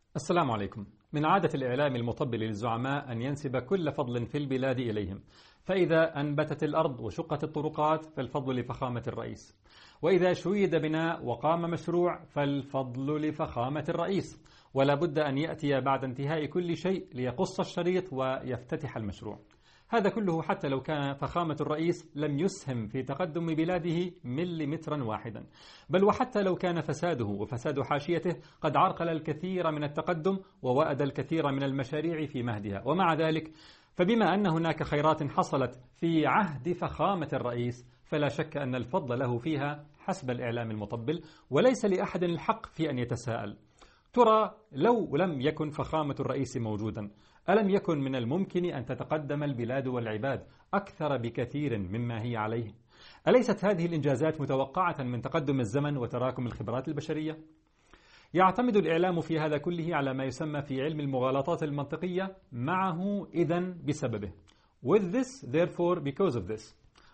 السلام عليكم. من عادة الإعلام المطبل للزعماء أن ينسب كل فضل في البلاد إليهم، فإذا أنبتت الأرض وشقت الطرقات فالفضل لفخامة الرئيس، وإذا شيد بناء وقام مشروع فالفضل لفخامة الرئيس، ولا بد أن يأتي بعد انتهاء كل شيء ليقص الشريط ويفتتح المشروع. هذا كله حتى لو كان فخامة الرئيس لم يسهم في تقدم بلاده مليمترا واحدا، بل وحتى لو كان فساده وفساد حاشيته قد عرقل الكثير من التقدم ووأد الكثير من المشاريع في مهدها. ومع ذلك فبما أن هناك خيرات حصلت في عهد فخامة الرئيس فلا شك أن الفضل له فيها حسب الإعلام المطبل، وليس لأحد الحق في أن يتساءل: ترى لو لم يكن فخامة الرئيس موجودا ألم يكن من الممكن أن تتقدم البلاد والعباد أكثر بكثير مما هي عليه؟ أليست هذه الإنجازات متوقعة من تقدم الزمن وتراكم الخبرات البشرية؟ يعتمد الإعلام في هذا كله على ما يسمى في علم المغالطات المنطقية معه إذن بسببه with this therefore because of this،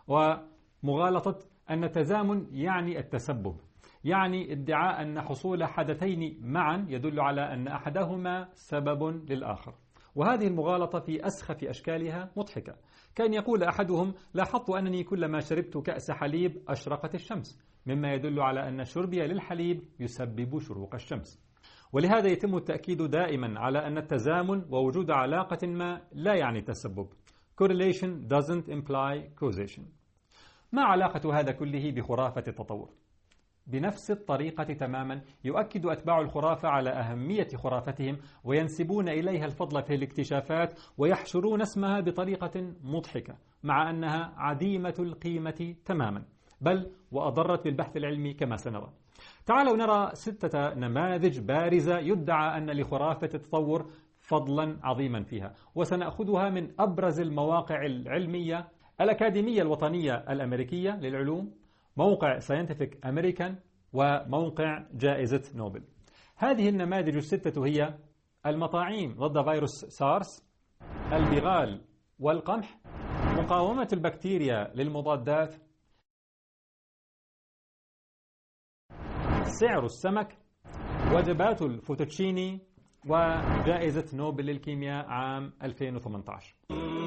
ومغالطة أن التزامن يعني التسبب، يعني ادعاء أن حصول حدثين معا يدل على أن أحدهما سبب للآخر. وهذه المغالطة في أسخف أشكالها مضحكة، كان يقول أحدهم: لاحظت أنني كلما شربت كأس حليب أشرقت الشمس، مما يدل على أن شربي للحليب يسبب شروق الشمس. ولهذا يتم التأكيد دائما على أن التزامن ووجود علاقة ما لا يعني تسبب. Correlation doesn't imply causation. ما علاقة هذا كله بخرافة التطور؟ بنفس الطريقة تماما يؤكد أتباع الخرافة على أهمية خرافتهم وينسبون إليها الفضل في الاكتشافات ويحشرون اسمها بطريقة مضحكة، مع أنها عديمة القيمة تماما، بل وأضرت بالبحث العلمي كما سنرى. تعالوا نرى 6 نماذج بارزة يدعى أن لخرافة التطور فضلا عظيما فيها، وسنأخذها من أبرز المواقع العلمية: الأكاديمية الوطنية الأمريكية للعلوم، موقع ساينتفك أمريكان، وموقع جائزة نوبل. هذه النماذج ال6 هي: المطاعيم ضد فيروس سارس، البغال والقمح، مقاومة البكتيريا للمضادات، سعر السمك، وجبات الفوتوتشيني، وجائزة نوبل للكيمياء عام 2018.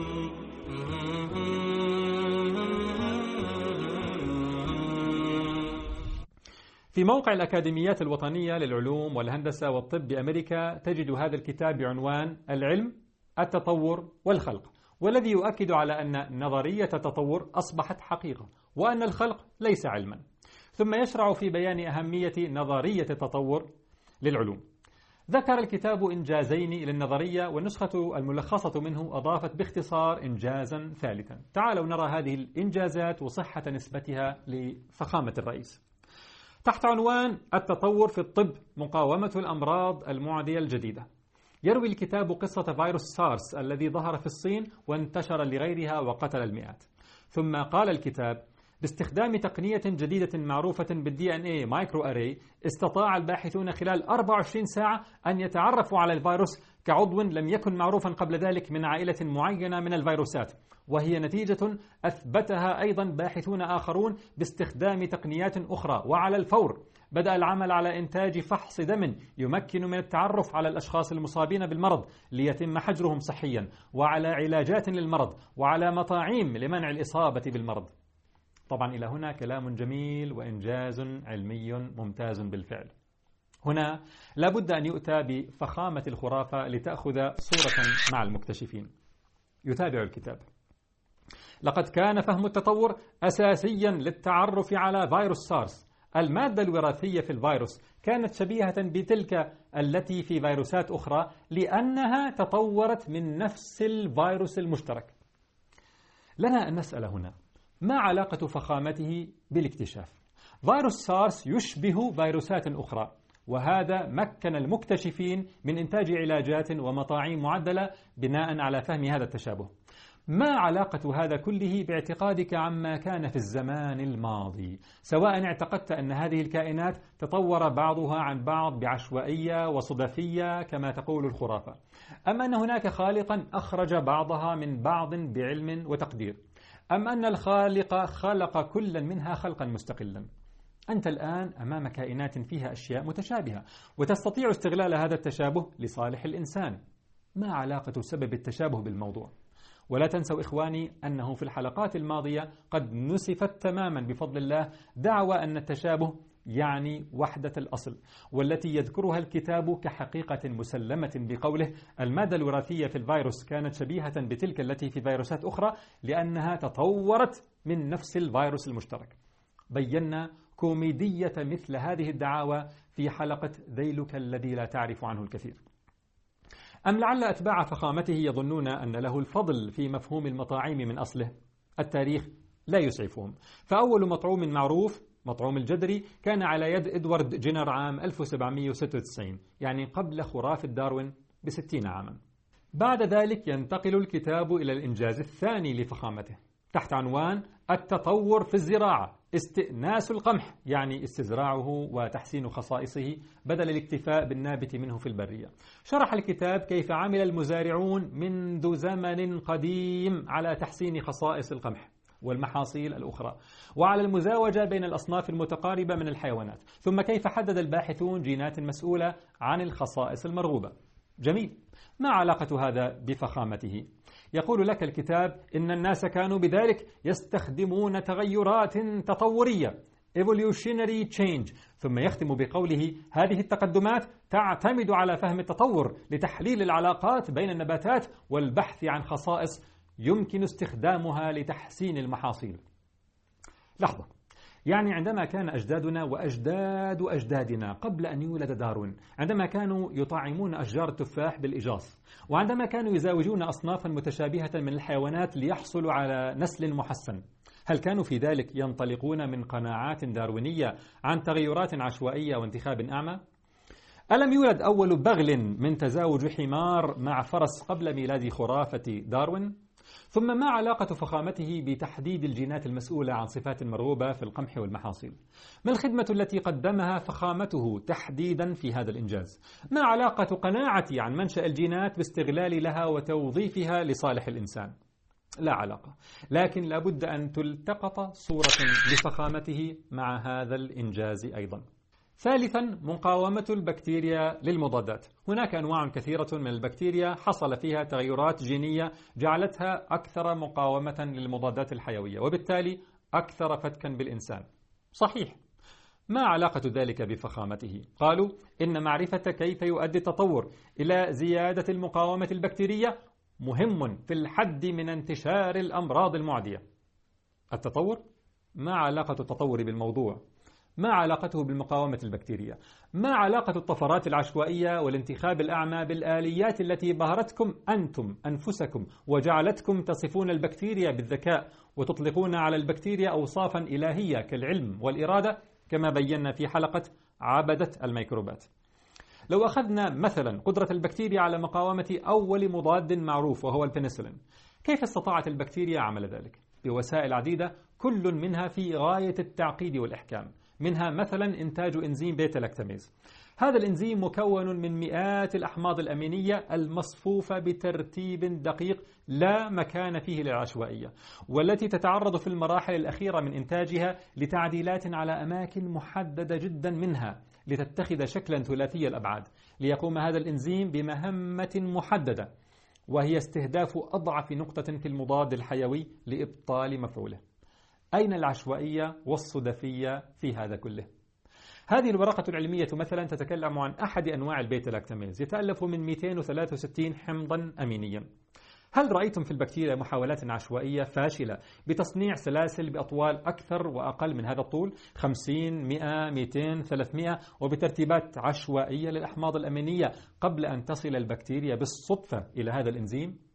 في موقع الأكاديميات الوطنية للعلوم والهندسة والطب بأمريكا تجد هذا الكتاب بعنوان العلم، التطور والخلق، والذي يؤكد على أن نظرية التطور أصبحت حقيقة وأن الخلق ليس علما. ثم يشرع في بيان أهمية نظرية التطور للعلوم. ذكر الكتاب إنجازين للنظرية، والنسخة الملخصة منه أضافت باختصار إنجازا ثالثا. تعالوا نرى هذه الإنجازات وصحة نسبتها لفخامة الرئيس. تحت عنوان التطور في الطب، مقاومة الأمراض المعدية الجديدة، يروي الكتاب قصة فيروس سارس الذي ظهر في الصين وانتشر لغيرها وقتل المئات. ثم قال الكتاب: باستخدام تقنية جديدة معروفة بالDNA مايكرو أري، استطاع الباحثون خلال 24 ساعة أن يتعرفوا على الفيروس كعضو لم يكن معروفا قبل ذلك من عائلة معينة من الفيروسات، وهي نتيجة أثبتها أيضا باحثون آخرون باستخدام تقنيات أخرى. وعلى الفور بدأ العمل على إنتاج فحص دم يمكن من التعرف على الأشخاص المصابين بالمرض ليتم حجرهم صحيا، وعلى علاجات للمرض، وعلى مطاعيم لمنع الإصابة بالمرض. طبعا إلى هنا كلام جميل وإنجاز علمي ممتاز بالفعل. هنا لابد أن يؤتى بفخامة الخرافة لتأخذ صورة مع المكتشفين. يتابع الكتاب: لقد كان فهم التطور أساسيا للتعرف على فيروس سارس. المادة الوراثية في الفيروس كانت شبيهة بتلك التي في فيروسات أخرى لأنها تطورت من نفس الفيروس المشترك. لنا أن نسأل هنا: ما علاقة فخامته بالاكتشاف؟ فيروس سارس يشبه فيروسات أخرى، وهذا مكن المكتشفين من إنتاج علاجات ومطاعيم معدلة بناء على فهم هذا التشابه. ما علاقة هذا كله باعتقادك عما كان في الزمان الماضي، سواء اعتقدت أن هذه الكائنات تطور بعضها عن بعض بعشوائية وصدفية كما تقول الخرافة، أم أن هناك خالقا أخرج بعضها من بعض بعلم وتقدير، أم أن الخالق خلق كلا منها خلقا مستقلا؟ أنت الآن أمام كائنات فيها أشياء متشابهة، وتستطيع استغلال هذا التشابه لصالح الإنسان. ما علاقة سبب التشابه بالموضوع؟ ولا تنسوا إخواني أنه في الحلقات الماضية قد نسفت تماما بفضل الله دعوى أن التشابه يعني وحدة الأصل، والتي يذكرها الكتاب كحقيقة مسلمة بقوله المادة الوراثية في الفيروس كانت شبيهة بتلك التي في فيروسات أخرى لأنها تطورت من نفس الفيروس المشترك. بينا كوميدية مثل هذه الدعاوى في حلقة ذيلك الذي لا تعرف عنه الكثير. أم لعل أتباع فخامته يظنون أن له الفضل في مفهوم المطاعيم من أصله؟ التاريخ لا يسعفهم، فأول مطعوم معروف مطعوم الجدري كان على يد إدوارد جينر عام 1796، يعني قبل خرافة داروين ب60 عاما. بعد ذلك ينتقل الكتاب إلى الإنجاز الثاني لفخامته تحت عنوان التطور في الزراعة، استئناس القمح، يعني استزراعه وتحسين خصائصه بدل الاكتفاء بالنابت منه في البرية. شرح الكتاب كيف عمل المزارعون منذ زمن قديم على تحسين خصائص القمح والمحاصيل الأخرى، وعلى المزاوجة بين الأصناف المتقاربة من الحيوانات، ثم كيف حدد الباحثون جينات مسؤولة عن الخصائص المرغوبة. جميل، ما علاقة هذا بفخامته؟ يقول لك الكتاب إن الناس كانوا بذلك يستخدمون تغيرات تطورية evolutionary change، ثم يختم بقوله هذه التقدمات تعتمد على فهم التطور لتحليل العلاقات بين النباتات والبحث عن خصائص يمكن استخدامها لتحسين المحاصيل. لحظة، يعني عندما كان أجدادنا وأجداد أجدادنا قبل أن يولد داروين عندما كانوا يطعمون أشجار التفاح بالإجاص، وعندما كانوا يزاوجون أصنافا متشابهة من الحيوانات ليحصلوا على نسل محسن، هل كانوا في ذلك ينطلقون من قناعات داروينية عن تغيرات عشوائية وانتخاب أعمى؟ ألم يولد أول بغل من تزاوج حمار مع فرس قبل ميلاد خرافة داروين؟ ثم ما علاقة فخامته بتحديد الجينات المسؤولة عن صفات مرغوبة في القمح والمحاصيل؟ ما الخدمة التي قدمها فخامته تحديدا في هذا الإنجاز؟ ما علاقة قناعتي عن منشأ الجينات باستغلال لها وتوظيفها لصالح الإنسان؟ لا علاقة، لكن لابد أن تلتقط صورة لفخامته مع هذا الإنجاز أيضا. ثالثا، مقاومة البكتيريا للمضادات. هناك أنواع كثيرة من البكتيريا حصل فيها تغيرات جينية جعلتها أكثر مقاومة للمضادات الحيوية، وبالتالي أكثر فتكا بالإنسان. صحيح، ما علاقة ذلك بفخامته؟ قالوا إن معرفة كيف يؤدي التطور إلى زيادة المقاومة البكتيرية مهم في الحد من انتشار الأمراض المعدية. التطور؟ ما علاقة التطور بالموضوع؟ ما علاقته بالمقاومة البكتيرية؟ ما علاقة الطفرات العشوائية والانتخاب الأعمى بالآليات التي بهرتكم أنتم أنفسكم وجعلتكم تصفون البكتيريا بالذكاء وتطلقون على البكتيريا أوصافا إلهية كالعلم والإرادة كما بينا في حلقة عبدة الميكروبات؟ لو أخذنا مثلا قدرة البكتيريا على مقاومة أول مضاد معروف وهو البنسلين، كيف استطاعت البكتيريا عمل ذلك؟ بوسائل عديدة كل منها في غاية التعقيد والإحكام، منها مثلا إنتاج إنزيم بيتا لاكتاميز. هذا الإنزيم مكون من مئات الأحماض الأمينية المصفوفة بترتيب دقيق لا مكان فيه للعشوائية، والتي تتعرض في المراحل الأخيرة من إنتاجها لتعديلات على أماكن محددة جدا منها لتتخذ شكلا ثلاثي الأبعاد، ليقوم هذا الإنزيم بمهمة محددة، وهي استهداف أضعف نقطة في المضاد الحيوي لإبطال مفعوله. أين العشوائية والصدفية في هذا كله؟ هذه الورقة العلمية مثلا تتكلم عن أحد أنواع البيتا لاكتاميز، يتألف من 263 حمضا أمينيا. هل رأيتم في البكتيريا محاولات عشوائية فاشلة بتصنيع سلاسل بأطوال أكثر وأقل من هذا الطول 50 100 200 300 وبترتيبات عشوائية للأحماض الأمينية قبل أن تصل البكتيريا بالصدفة إلى هذا الإنزيم؟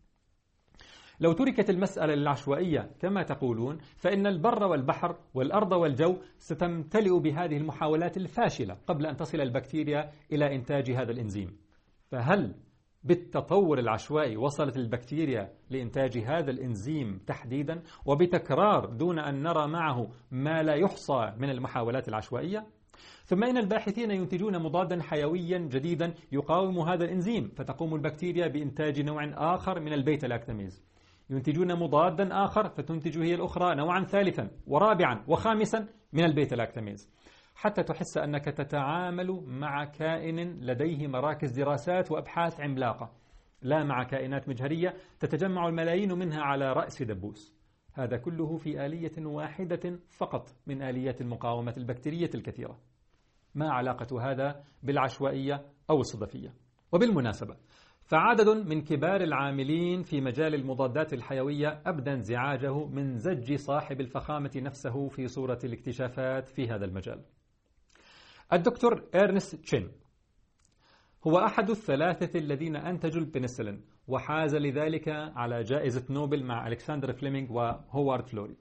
لو تركت المسألة للعشوائية كما تقولون فإن البر والبحر والأرض والجو ستمتلئ بهذه المحاولات الفاشلة قبل أن تصل البكتيريا إلى إنتاج هذا الإنزيم. فهل بالتطور العشوائي وصلت البكتيريا لإنتاج هذا الإنزيم تحديدا وبتكرار دون أن نرى معه ما لا يحصى من المحاولات العشوائية؟ ثم إن الباحثين ينتجون مضادا حيويا جديدا يقاوم هذا الإنزيم، فتقوم البكتيريا بإنتاج نوع آخر من البيتا لاكتاميز. ينتجون مضادا آخر فتنتج هي الأخرى نوعا ثالثا ورابعا وخامسا من البيتا لاكتاميز. حتى تحس أنك تتعامل مع كائن لديه مراكز دراسات وأبحاث عملاقة، لا مع كائنات مجهرية تتجمع الملايين منها على رأس دبوس. هذا كله في آلية واحدة فقط من آليات المقاومة البكتيرية الكثيرة. ما علاقة هذا بالعشوائية أو الصدفية؟ وبالمناسبة، فعدد من كبار العاملين في مجال المضادات الحيوية أبدى انزعاجه من زج صاحب الفخامة نفسه في صورة الاكتشافات في هذا المجال. الدكتور إرنست تشين هو أحد الثلاثة الذين أنتجوا البنسلين، وحاز لذلك على جائزة نوبل مع ألكسندر فليمنغ وهوارد فلوري.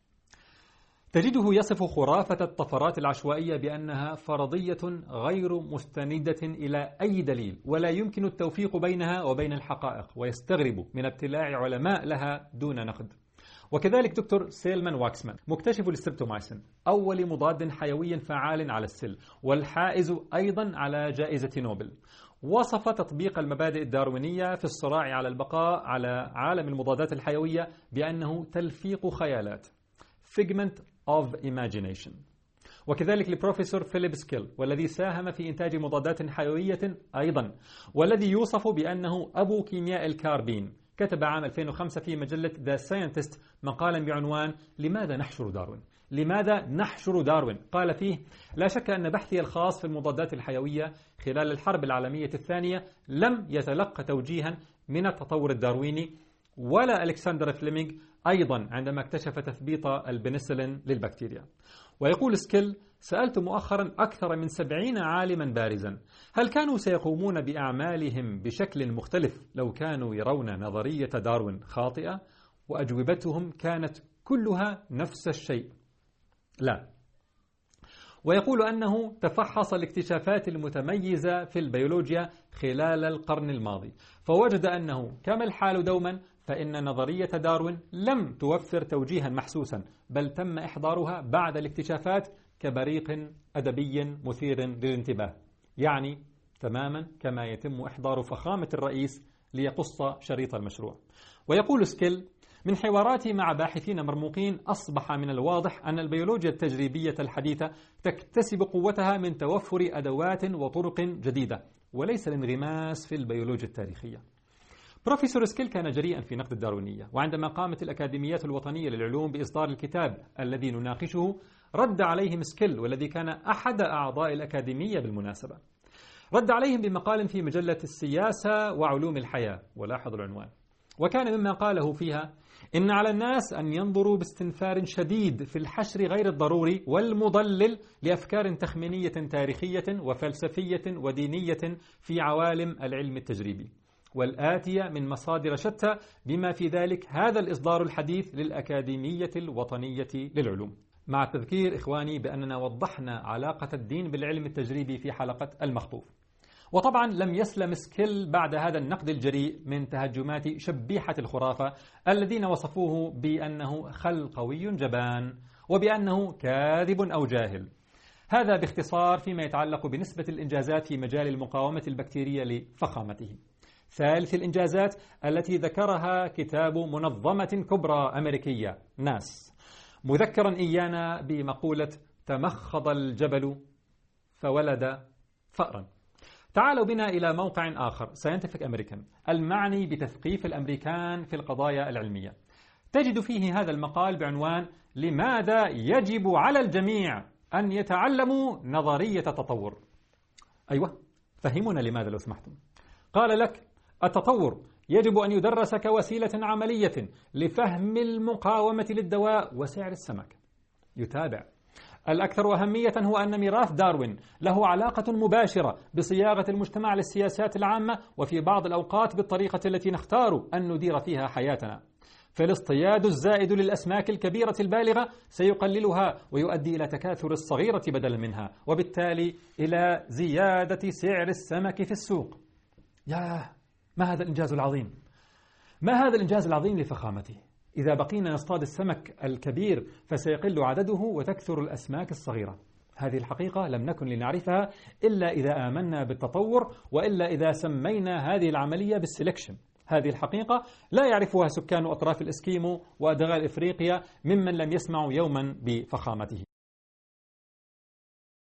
تجده يصف خرافة الطفرات العشوائية بأنها فرضية غير مستندة إلى أي دليل، ولا يمكن التوفيق بينها وبين الحقائق، ويستغرب من ابتلاع علماء لها دون نقد. وكذلك دكتور سيلمان واكسمان مكتشف الستريبتومايسين، أول مضاد حيوي فعال على السل، والحائز أيضا على جائزة نوبل، وصف تطبيق المبادئ الداروينية في الصراع على البقاء على عالم المضادات الحيوية بأنه تلفيق خيالات figment of imagination. وكذلك لبروفيسور فيليب سكيل، والذي ساهم في إنتاج مضادات حيوية أيضا، والذي يوصف بأنه أبو كيمياء الكاربين، كتب عام 2005 في مجلة The Scientist مقالا بعنوان لماذا نحشر داروين؟ لماذا نحشر داروين؟ قال فيه: لا شك أن بحثي الخاص في المضادات الحيوية خلال الحرب العالمية الثانية لم يتلقى توجيها من التطور الدارويني، ولا ألكسندر فليمنغ أيضا عندما اكتشف تثبيط البنسلين للبكتيريا. ويقول سكيل: سألت مؤخرا أكثر من 70 عالما بارزا هل كانوا سيقومون بأعمالهم بشكل مختلف لو كانوا يرون نظرية داروين خاطئة؟ وأجوبتهم كانت كلها نفس الشيء: لا. ويقول أنه تفحص الاكتشافات المتميزة في البيولوجيا خلال القرن الماضي، فوجد أنه كما الحال دوما فإن نظرية داروين لم توفر توجيها محسوسا، بل تم إحضارها بعد الاكتشافات كبريق أدبي مثير للانتباه، يعني تماما كما يتم إحضار فخامة الرئيس ليقص شريط المشروع. ويقول سكيل: من حواراتي مع باحثين مرموقين أصبح من الواضح أن البيولوجيا التجريبية الحديثة تكتسب قوتها من توفر أدوات وطرق جديدة، وليس الانغماس في البيولوجيا التاريخية. بروفيسور سكيل كان جريئا في نقد الداروينية، وعندما قامت الأكاديميات الوطنية للعلوم بإصدار الكتاب الذي نناقشه رد عليهم سكيل، والذي كان أحد أعضاء الأكاديمية بالمناسبة. رد عليهم بمقال في مجلة السياسة وعلوم الحياة، ولاحظوا العنوان، وكان مما قاله فيها: إن على الناس أن ينظروا باستنفار شديد في الحشر غير الضروري والمضلل لأفكار تخمينية تاريخية وفلسفية ودينية في عوالم العلم التجريبي، والآتية من مصادر شتى، بما في ذلك هذا الإصدار الحديث للأكاديمية الوطنية للعلوم. مع التذكير إخواني بأننا وضحنا علاقة الدين بالعلم التجريبي في حلقة المخطوف. وطبعا لم يسلم سكيل بعد هذا النقد الجريء من تهجمات شبيحة الخرافة الذين وصفوه بأنه خلقوي جبان وبأنه كاذب أو جاهل. هذا باختصار فيما يتعلق بنسبة الإنجازات في مجال المقاومة البكتيرية لفخامته. ثالث الإنجازات التي ذكرها كتاب منظمة كبرى أمريكية ناس، مذكرا إيانا بمقولة تمخض الجبل فولد فأرا. تعالوا بنا إلى موقع آخر، ساينتفك أمريكان، المعني بتثقيف الأمريكان في القضايا العلمية. تجد فيه هذا المقال بعنوان لماذا يجب على الجميع أن يتعلموا نظرية التطور. أيوة، فهمونا لماذا لو سمحتم. قال لك: التطور يجب أن يدرس كوسيلة عملية لفهم المقاومة للدواء وسعر السمك. يتابع: الأكثر أهمية هو أن ميراث داروين له علاقة مباشرة بصياغة المجتمع للسياسات العامة، وفي بعض الأوقات بالطريقة التي نختار أن ندير فيها حياتنا. فالاصطياد الزائد للأسماك الكبيرة البالغة سيقللها ويؤدي إلى تكاثر الصغيرة بدلا منها، وبالتالي إلى زيادة سعر السمك في السوق. ياه، ما هذا الإنجاز العظيم! ما هذا الإنجاز العظيم لفخامته! إذا بقينا نصطاد السمك الكبير فسيقل عدده وتكثر الأسماك الصغيرة. هذه الحقيقة لم نكن لنعرفها إلا إذا آمنا بالتطور، وإلا إذا سمينا هذه العملية بالسلكشن. هذه الحقيقة لا يعرفها سكان أطراف الإسكيمو وأدغال إفريقيا ممن لم يسمعوا يوما بفخامته.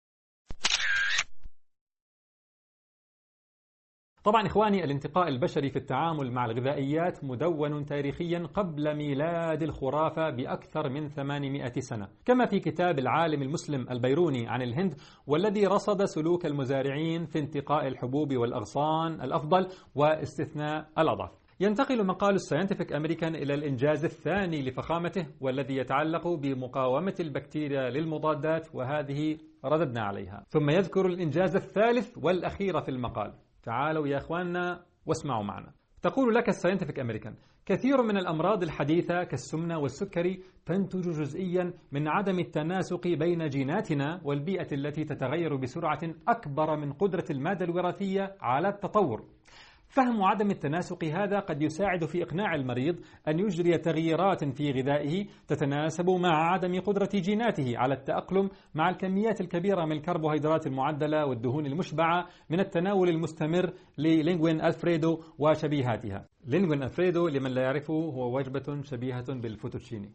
طبعا إخواني، الانتقاء البشري في التعامل مع الغذائيات مدون تاريخيا قبل ميلاد الخرافة بأكثر من 800 سنة، كما في كتاب العالم المسلم البيروني عن الهند، والذي رصد سلوك المزارعين في انتقاء الحبوب والأغصان الأفضل واستثناء الأضعف. ينتقل مقال الساينتفك أمريكان إلى الإنجاز الثاني لفخامته، والذي يتعلق بمقاومة البكتيريا للمضادات، وهذه رددنا عليها. ثم يذكر الإنجاز الثالث والأخير في المقال. تعالوا يا أخواننا واسمعوا معنا. تقول لك الساينتفك أمريكان: كثير من الأمراض الحديثة كالسمنة والسكري تنتج جزئيا من عدم التناسق بين جيناتنا والبيئة التي تتغير بسرعة أكبر من قدرة المادة الوراثية على التطور. فهم عدم التناسق هذا قد يساعد في إقناع المريض أن يجري تغييرات في غذائه تتناسب مع عدم قدرة جيناته على التأقلم مع الكميات الكبيرة من الكربوهيدرات المعدلة والدهون المشبعة من التناول المستمر للينغوين ألفريدو وشبيهاتها. لينغوين ألفريدو لمن لا يعرفه هو وجبة شبيهة بالفوتوتشيني،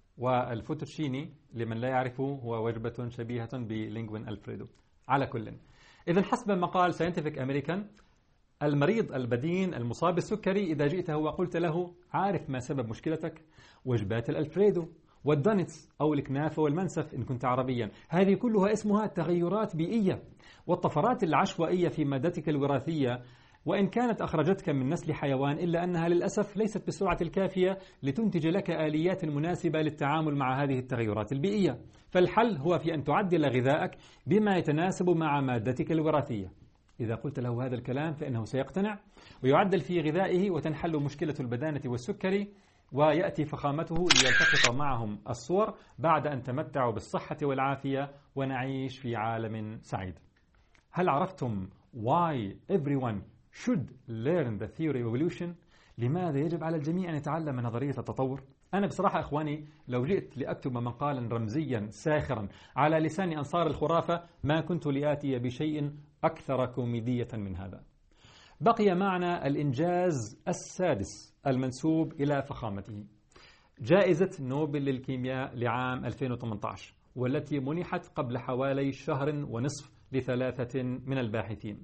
والفوتوتشيني لمن لا يعرفه هو وجبة شبيهة بلينغوين ألفريدو. على كل، إذن حسب مقال ساينتفك أمريكان، المريض البدين المصاب بالسكري إذا جئته وقلت له: عارف ما سبب مشكلتك؟ وجبات الألفريدو والدونتس أو الكنافة والمنسف إن كنت عربيا، هذه كلها اسمها تغيرات بيئية. والطفرات العشوائية في مادتك الوراثية وإن كانت أخرجتك من نسل حيوان، إلا أنها للأسف ليست بالسرعة الكافية لتنتج لك آليات مناسبة للتعامل مع هذه التغيرات البيئية. فالحل هو في أن تعدل غذائك بما يتناسب مع مادتك الوراثية. إذا قلت له هذا الكلام فإنه سيقتنع ويعدل في غذائه، وتنحل مشكلة البدانة والسكري، ويأتي فخامته ليلتقط معهم الصور بعد أن تمتعوا بالصحة والعافية ونعيش في عالم سعيد. هل عرفتم why everyone should learn the theory of evolution؟ لماذا يجب على الجميع أن يتعلم نظرية التطور؟ أنا بصراحة إخواني لو جئت لأكتب مقالا رمزيا ساخرا على لسان أنصار الخرافة ما كنت لآتي بشيء أكثر كوميدية من هذا. بقي معنا الإنجاز السادس المنسوب إلى فخامته، جائزة نوبل للكيمياء لعام 2018، والتي منحت قبل حوالي شهر ونصف ل3 من الباحثين.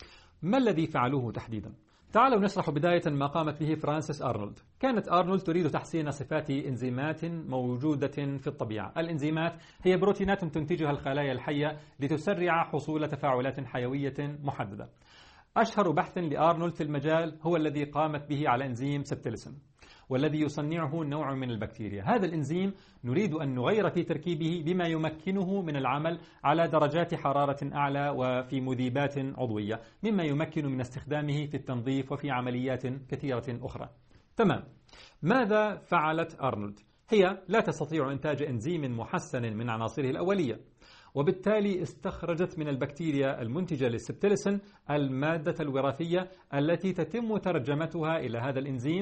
ما الذي فعلوه تحديدا؟ تعالوا نشرح بداية ما قامت به فرانسيس أرنولد. كانت أرنولد تريد تحسين صفات إنزيمات موجودة في الطبيعة. الإنزيمات هي بروتينات تنتجها الخلايا الحية لتسرع حصول تفاعلات حيوية محددة. أشهر بحث لأرنولد في المجال هو الذي قامت به على إنزيم سبتيلسين، والذي يصنعه نوع من البكتيريا. هذا الإنزيم نريد أن نغير في تركيبه بما يمكنه من العمل على درجات حرارة أعلى وفي مذيبات عضوية، مما يمكن من استخدامه في التنظيف وفي عمليات كثيرة أخرى. تمام. ماذا فعلت أرنولد؟ هي لا تستطيع إنتاج إنزيم محسن من عناصره الأولية، وبالتالي استخرجت من البكتيريا المنتجة للسبتيلسين المادة الوراثية التي تتم ترجمتها إلى هذا الإنزيم،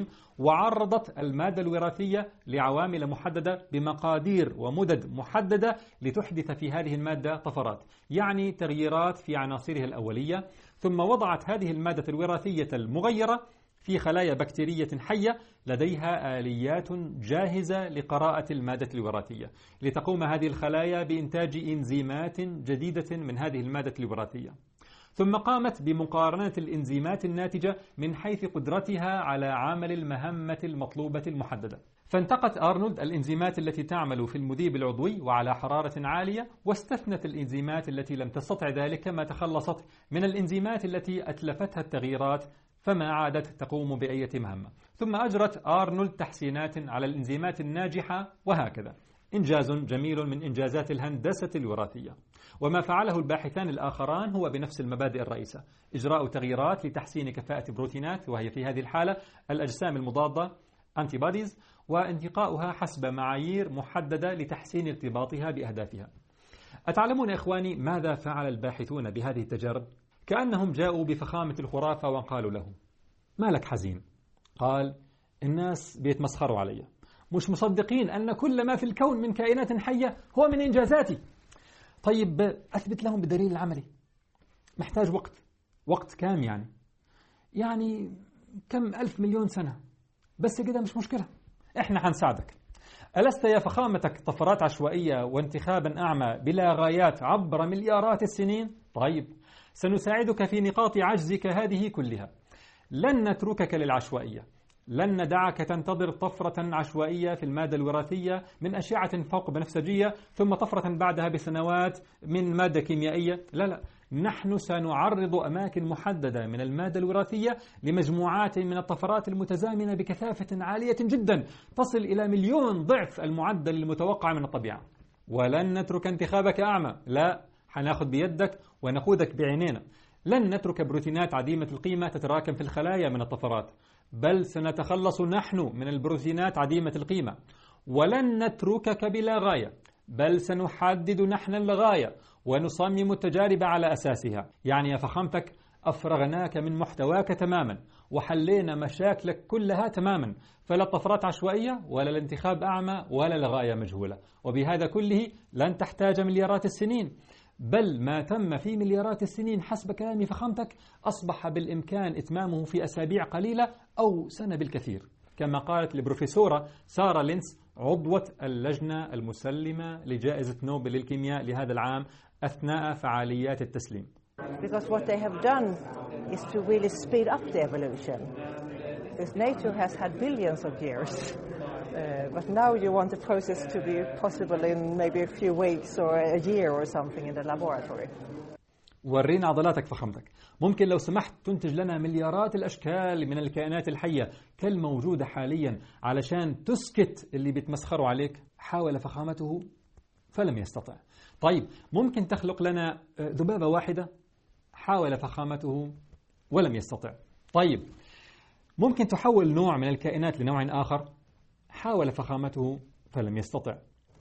وعرضت المادة الوراثية لعوامل محددة بمقادير ومدد محددة لتحدث في هذه المادة طفرات، يعني تغييرات في عناصرها الأولية. ثم وضعت هذه المادة الوراثية المغيرة في خلايا بكتيرية حية لديها آليات جاهزة لقراءة المادة الوراثية، لتقوم هذه الخلايا بإنتاج إنزيمات جديدة من هذه المادة الوراثية. ثم قامت بمقارنة الإنزيمات الناتجة من حيث قدرتها على عمل المهمة المطلوبة المحددة. فانتقت أرنولد الإنزيمات التي تعمل في المذيب العضوي وعلى حرارة عالية، واستثنت الإنزيمات التي لم تستطع ذلك، كما تخلصت من الإنزيمات التي أتلفتها التغييرات فما عادت تقوم بأي مهمة. ثم أجرت أرنولد تحسينات على الإنزيمات الناجحة، وهكذا. إنجاز جميل من إنجازات الهندسة الوراثية. وما فعله الباحثان الآخران هو بنفس المبادئ الرئيسة: إجراء تغييرات لتحسين كفاءة بروتينات، وهي في هذه الحالة الأجسام المضادة antibodies، وانتقاؤها حسب معايير محددة لتحسين ارتباطها بأهدافها. أتعلمون إخواني ماذا فعل الباحثون بهذه التجارب؟ كأنهم جاءوا بفخامة الخرافة وقالوا له: ما لك حزين؟ قال: الناس بيتمسخروا علي، مش مصدقين أن كل ما في الكون من كائنات حية هو من إنجازاتي. طيب أثبت لهم بالدليل العملي. محتاج وقت كام يعني كم 1000 مليون سنة، بس كده مش مشكلة، إحنا حنساعدك. ألست يا فخامتك طفرات عشوائية وانتخابا أعمى بلا غايات عبر مليارات السنين؟ طيب، سنساعدك في نقاط عجزك هذه كلها. لن نتركك للعشوائية، لن ندعك تنتظر طفرة عشوائية في المادة الوراثية من أشعة فوق بنفسجية ثم طفرة بعدها بسنوات من مادة كيميائية. لا، نحن سنعرض أماكن محددة من المادة الوراثية لمجموعات من الطفرات المتزامنة بكثافة عالية جدا تصل إلى 1,000,000 ضعف المعدل المتوقع من الطبيعة. ولن نترك انتخابك أعمى، لا، حناخذ بيدك ونخوذك بعينينا. لن نترك بروتينات عديمة القيمة تتراكم في الخلايا من الطفرات، بل سنتخلص نحن من البروتينات عديمة القيمة. ولن نتركك بلا غاية، بل سنحدد نحن الغاية ونصمم التجارب على أساسها. يعني يا فخامتك أفرغناك من محتواك تماما وحلينا مشاكلك كلها تماما، فلا الطفرات عشوائية ولا الانتخاب أعمى ولا الغاية مجهولة. وبهذا كله لن تحتاج مليارات السنين، بل ما تم في مليارات السنين حسب كلام فخامتك أصبح بالإمكان إتمامه في أسابيع قليلة أو سنة بالكثير، كما قالت البروفيسورة سارة لينس عضوة اللجنة المسلمة لجائزة نوبل للكيمياء لهذا العام أثناء فعاليات التسليم. Because what they have done is to really speed up the evolution. Because nature has had billions of years. But now you want the process to be possible in maybe a few weeks or a year or something in the laboratory. ورينا عضلاتك فخامتك. ممكن لو سمحت تنتج لنا مليارات الأشكال من الكائنات الحية كالموجودة حاليا علشان تسكت اللي بيتمسخروا عليك؟ حاول فخامته فلم يستطع. طيب ممكن تخلق لنا ذبابة واحدة؟ حاول فخامته ولم يستطع. طيب ممكن تحول نوع من الكائنات لنوع آخر؟ حاول فخامته فلم يستطع.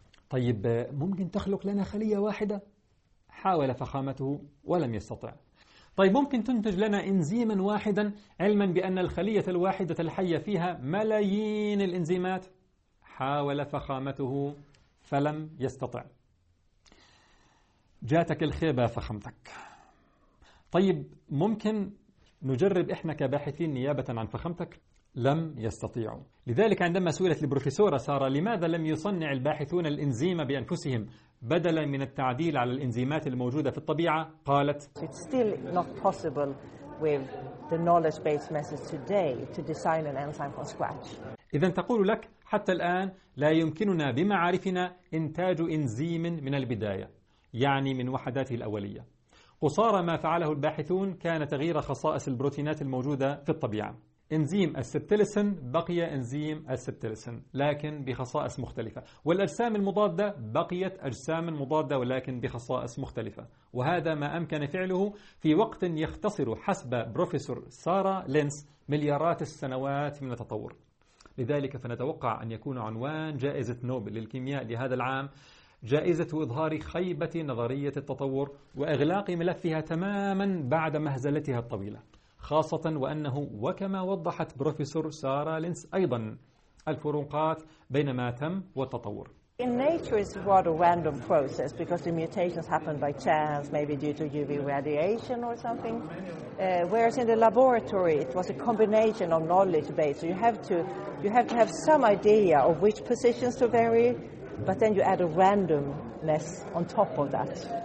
طيب ممكن تخلق لنا خلية واحدة؟ حاول فخامته ولم يستطع. طيب ممكن تنتج لنا إنزيما واحدا علما بأن الخلية الواحدة الحية فيها ملايين الإنزيمات؟ حاول فخامته فلم يستطع. جاتك الخيبة فخامتك. طيب ممكن نجرب إحنا كباحثين نيابة عن فخامتك؟ لم يستطيعوا. لذلك عندما سئلت البروفيسورة سارة لماذا لم يصنع الباحثون الإنزيم بأنفسهم بدلا من التعديل على الإنزيمات الموجودة في الطبيعة، قالت It's still not possible with the knowledge-based methods today to design an enzyme from scratch. إذن تقول لك حتى الآن لا يمكننا بمعارفنا إنتاج إنزيم من البداية، يعني من وحداته الأولية. قصارى ما فعله الباحثون كان تغيير خصائص البروتينات الموجودة في الطبيعة. إنزيم السبتيلسين بقي إنزيم السبتيلسين لكن بخصائص مختلفة، والأجسام المضادة بقيت أجسام مضادة ولكن بخصائص مختلفة. وهذا ما أمكن فعله في وقت يختصر حسب بروفيسور سارة لينس مليارات السنوات من التطور. لذلك فنتوقع أن يكون عنوان جائزة نوبل للكيمياء لهذا العام جائزة إظهار خيبة نظرية التطور وإغلاق ملفها تماما بعد مهزلتها الطويلة، خاصة وأنه وكما وضحت بروفيسور سارة لينس أيضا الفروقات بين ما تم والتطور. In nature it's a rather random process because the mutations happen by chance, maybe due to UV radiation or something. Whereas in the laboratory it was a combination of knowledge base. So you have to have some idea of which positions to vary, but then you add a randomness on top of that.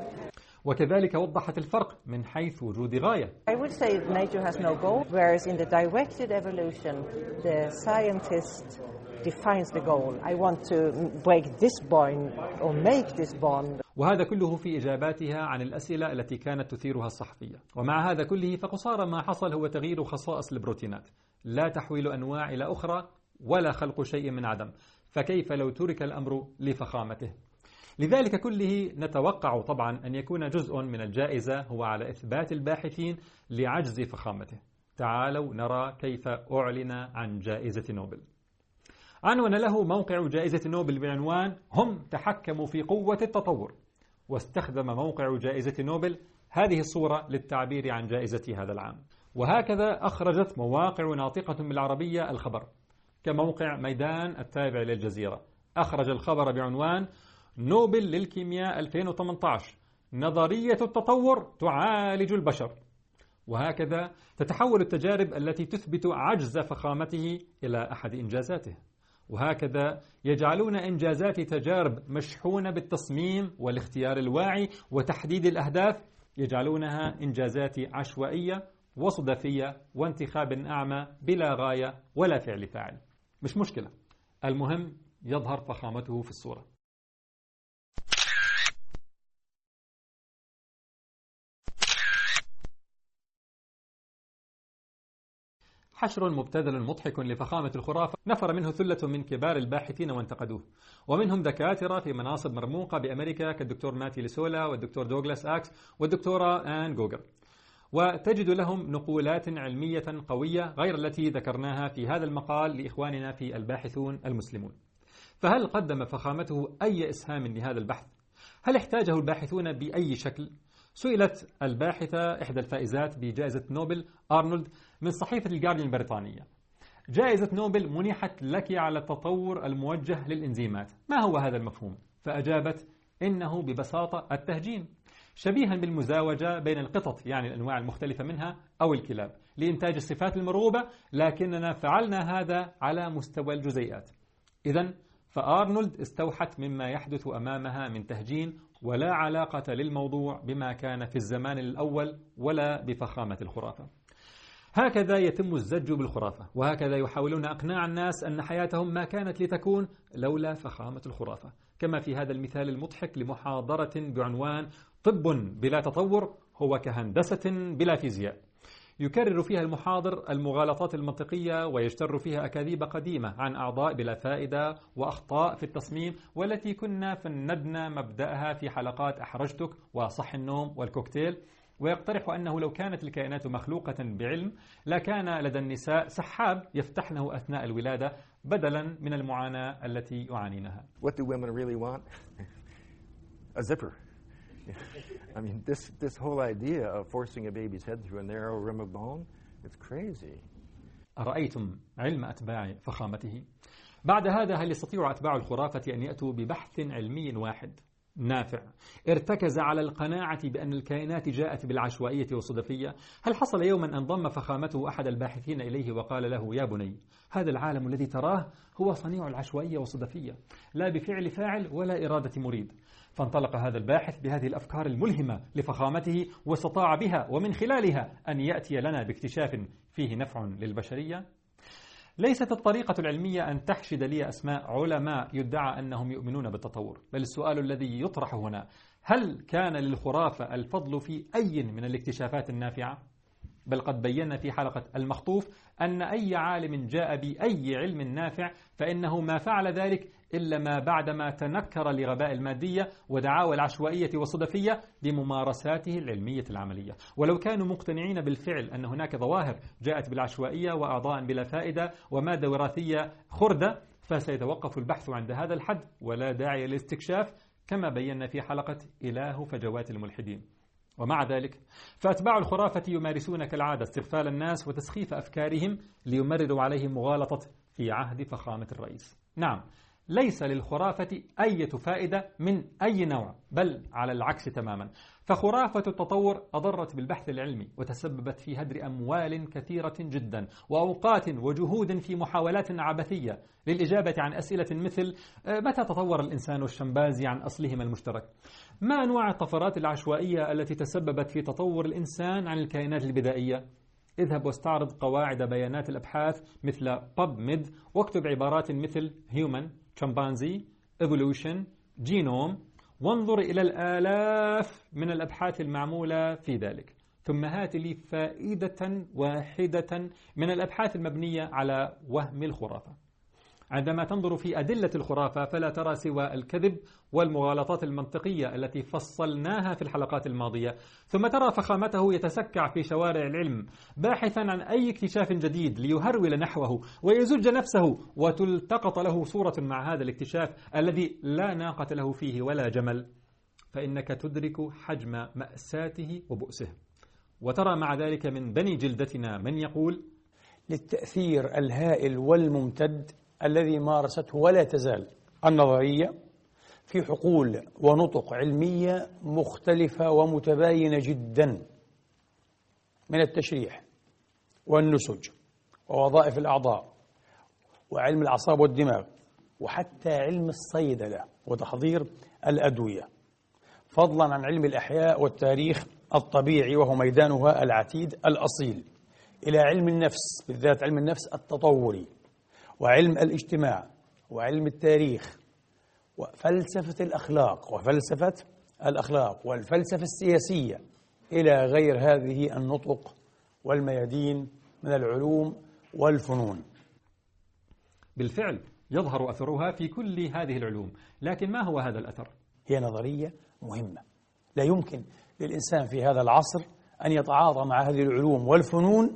وكذلك وضحت الفرق من حيث وجود غاية. I would say nature has no goal, whereas in the directed evolution, the scientist defines the goal. I want to break this bond or make this bond. وهذا كله في إجاباتها عن الأسئلة التي كانت تثيرها الصحفية. ومع هذا كله فقصارى ما حصل هو تغيير خصائص البروتينات، لا تحويل أنواع إلى أخرى ولا خلق شيء من عدم، فكيف لو ترك الأمر لفخامته؟ لذلك كله نتوقع طبعا أن يكون جزء من الجائزة هو على إثبات الباحثين لعجز فخامته. تعالوا نرى كيف أعلن عن جائزة نوبل. عنون له موقع جائزة نوبل بعنوان هم تحكموا في قوة التطور، واستخدم موقع جائزة نوبل هذه الصورة للتعبير عن جائزة هذا العام. وهكذا أخرجت مواقع ناطقة بالعربية الخبر، كموقع ميدان التابع للجزيرة أخرج الخبر بعنوان نوبل للكيمياء 2018 نظرية التطور تعالج البشر. وهكذا تتحول التجارب التي تثبت عجز فخامته إلى أحد إنجازاته. وهكذا يجعلون إنجازات تجارب مشحونة بالتصميم والاختيار الواعي وتحديد الأهداف يجعلونها إنجازات عشوائية وصدفية وانتخاب أعمى بلا غاية ولا فعل فاعل. مش مشكلة، المهم يظهر فخامته في الصورة. حشر مبتذل مضحك لفخامة الخرافة نفر منه ثلة من كبار الباحثين وانتقدوه، ومنهم دكاترة في مناصب مرموقة بأمريكا كالدكتور ماتي لسولا والدكتور دوغلاس آكس والدكتورة آن جوجر، وتجد لهم نقولات علمية قوية غير التي ذكرناها في هذا المقال لإخواننا في الباحثون المسلمون. فهل قدم فخامته أي إسهام لهذا البحث؟ هل احتاجه الباحثون بأي شكل؟ سئلت الباحثة إحدى الفائزات بجائزة نوبل أرنولد من صحيفة الجارديان البريطانية: جائزة نوبل منحت لك على التطور الموجه للإنزيمات، ما هو هذا المفهوم؟ فأجابت: إنه ببساطة التهجين، شبيها بالمزاوجة بين القطط، يعني الأنواع المختلفة منها، أو الكلاب لإنتاج الصفات المرغوبة، لكننا فعلنا هذا على مستوى الجزيئات. إذن فأرنولد استوحت مما يحدث أمامها من تهجين، ولا علاقة للموضوع بما كان في الزمان الأول ولا بفخامة الخرافة. هكذا يتم الزج بالخرافة، وهكذا يحاولون إقناع الناس أن حياتهم ما كانت لتكون لولا فخامة الخرافة، كما في هذا المثال المضحك لمحاضرة بعنوان طب بلا تطور هو كهندسة بلا فيزياء. يكرر فيها المحاضر المغالطات المنطقية ويجتر فيها أكاذيب قديمة عن أعضاء بلا فائدة وأخطاء في التصميم، والتي كنا فندنا مبدأها في حلقات أحرجتك وصح النوم والكوكتيل. ويقترح أنه لو كانت الكائنات مخلوقة بعلم لكان لدى النساء سحاب يفتحنه أثناء الولادة بدلا من المعاناة التي يعانينها. What do women really want? A zipper. I mean, this whole idea of forcing a baby's head through a narrow rim of bone, it's crazy. أرأيتم علم أتباع فخامته؟ بعد هذا هل يستطيع أتباع الخرافة أن يأتوا ببحث علمي واحد نافع ارتكز على القناعة بأن الكائنات جاءت بالعشوائية والصدفية؟ هل حصل يوما أن ضم فخامته أحد الباحثين إليه وقال له: يا بني، هذا العالم الذي تراه هو صنيع العشوائية والصدفية، لا بفعل فاعل ولا إرادة مريد؟ فانطلق هذا الباحث بهذه الأفكار الملهمة لفخامته، واستطاع بها ومن خلالها أن يأتي لنا باكتشاف فيه نفع للبشرية. ليست الطريقة العلمية أن تحشد لي أسماء علماء يدعى أنهم يؤمنون بالتطور، بل السؤال الذي يطرح هنا: هل كان للخرافة الفضل في أي من الاكتشافات النافعة؟ بل قد بينا في حلقة المخطوف أن أي عالم جاء بأي علم نافع فإنه ما فعل ذلك إلا ما بعدما تنكر لغباء المادية ودعاوى العشوائية والصدفية بممارساته العلمية العملية. ولو كانوا مقتنعين بالفعل أن هناك ظواهر جاءت بالعشوائية وأعضاء بلا فائدة ومادة وراثية خردة، فسيتوقف البحث عند هذا الحد ولا داعي للاستكشاف، كما بينا في حلقة إله فجوات الملحدين. ومع ذلك فأتباع الخرافة يمارسون كالعادة استغفال الناس وتسخيف أفكارهم ليمرروا عليهم مغالطة في عهد فخامة الرئيس. نعم، ليس للخرافة أي فائدة من أي نوع، بل على العكس تماما، فخرافة التطور أضرت بالبحث العلمي وتسببت في هدر أموال كثيرة جدا وأوقات وجهود في محاولات عبثية للإجابة عن أسئلة مثل: متى تطور الإنسان والشمبانزي عن أصلهما المشترك؟ ما أنواع الطفرات العشوائية التي تسببت في تطور الإنسان عن الكائنات البدائية؟ اذهب واستعرض قواعد بيانات الأبحاث مثل PubMed واكتب عبارات مثل Human, Chimpanzee, Evolution, Genome، وانظر إلى الآلاف من الأبحاث المعمولة في ذلك، ثم هات لي فائدة واحدة من الأبحاث المبنية على وهم الخرافة. عندما تنظر في أدلة الخرافة فلا ترى سوى الكذب والمغالطات المنطقية التي فصلناها في الحلقات الماضية، ثم ترى فخامته يتسكع في شوارع العلم باحثا عن أي اكتشاف جديد ليهرول نحوه ويزج نفسه، وتلتقط له صورة مع هذا الاكتشاف الذي لا ناقة له فيه ولا جمل، فإنك تدرك حجم مأساته وبؤسه. وترى مع ذلك من بني جلدتنا من يقول: للتأثير الهائل والممتد الذي مارسته ولا تزال النظرية في حقول ونطق علمية مختلفة ومتباينة جدا، من التشريح والنسج ووظائف الأعضاء وعلم الأعصاب والدماغ وحتى علم الصيدلة وتحضير الأدوية، فضلا عن علم الأحياء والتاريخ الطبيعي وهو ميدانها العتيد الأصيل، إلى علم النفس، بالذات علم النفس التطوري، وعلم الاجتماع، وعلم التاريخ، وفلسفة الأخلاق والفلسفة السياسية، إلى غير هذه النطق والميادين من العلوم والفنون. بالفعل يظهر أثرها في كل هذه العلوم، لكن ما هو هذا الأثر؟ هي نظرية مهمة، لا يمكن للإنسان في هذا العصر أن يتعاطى مع هذه العلوم والفنون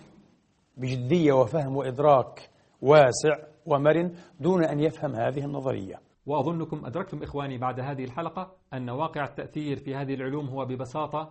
بجدية وفهم وإدراك واسع ومرن دون أن يفهم هذه النظرية. وأظنكم أدركتم إخواني بعد هذه الحلقة أن واقع التأثير في هذه العلوم هو ببساطة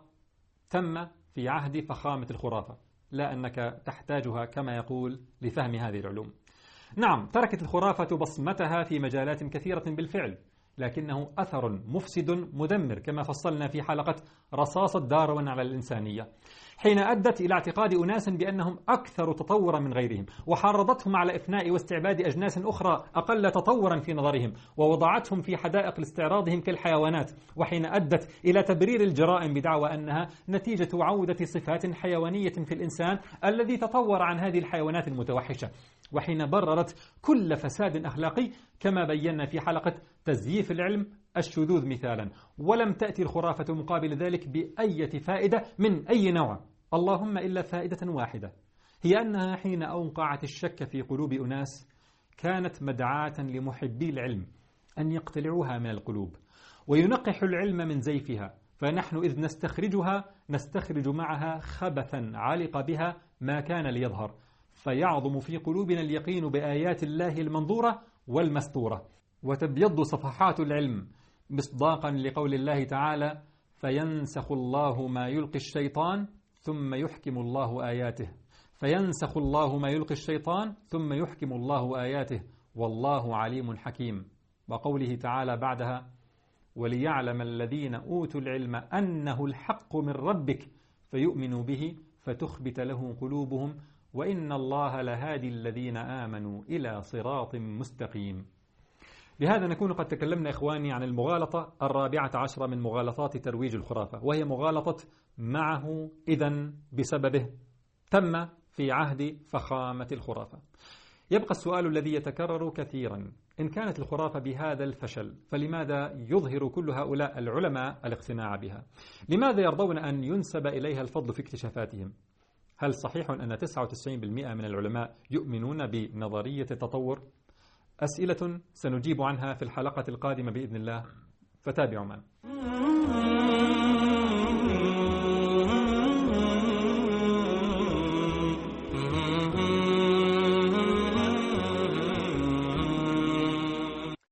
تم في عهد فخامة الخرافة، لا أنك تحتاجها كما يقول لفهم هذه العلوم. نعم، تركت الخرافة بصمتها في مجالات كثيرة بالفعل، لكنه أثر مفسد مدمر كما فصلنا في حلقة رصاصة داروين على الإنسانية، حين أدت إلى اعتقاد أناس بأنهم أكثر تطورا من غيرهم، وحرضتهم على إفناء واستعباد أجناس أخرى أقل تطورا في نظرهم، ووضعتهم في حدائق لاستعراضهم كالحيوانات، وحين أدت إلى تبرير الجرائم بدعوى أنها نتيجة عودة صفات حيوانية في الإنسان الذي تطور عن هذه الحيوانات المتوحشة، وحين بررت كل فساد أخلاقي كما بينا في حلقة تزييف العلم الشذوذ مثالا، ولم تأتي الخرافة مقابل ذلك بأي فائدة من أي نوع، اللهم إلا فائدة واحدة، هي أنها حين أوقعت الشك في قلوب أناس كانت مدعاة لمحبي العلم أن يقتلعوها من القلوب وينقحوا العلم من زيفها، فنحن إذ نستخرجها نستخرج معها خبثا علق بها ما كان ليظهر، فيعظم في قلوبنا اليقين بآيات الله المنظورة والمستورة، وتبيض صفحات العلم مصداقا لقول الله تعالى: فينسخ الله ما يلقي الشيطان ثم يحكم الله آياته، فينسخ الله ما يلقي الشيطان ثم يحكم الله آياته والله عليم حكيم. وقوله تعالى بعدها: وليعلم الذين أوتوا العلم أنه الحق من ربك فيؤمنوا به فتخبت له قلوبهم وإن الله لهادي الذين آمنوا إلى صراط مستقيم. بهذا نكون قد تكلمنا إخواني عن المغالطة 14 من مغالطات ترويج الخرافة، وهي مغالطة معه إذن بسببه تم في عهد فخامة الخرافة. يبقى السؤال الذي يتكرر كثيرا: إن كانت الخرافة بهذا الفشل فلماذا يظهر كل هؤلاء العلماء الاقتناع بها؟ لماذا يرضون أن ينسب إليها الفضل في اكتشافاتهم؟ هل صحيح أن 99% من العلماء يؤمنون بنظرية التطور؟ أسئلة سنجيب عنها في الحلقة القادمة بإذن الله، فتابعوا معنا.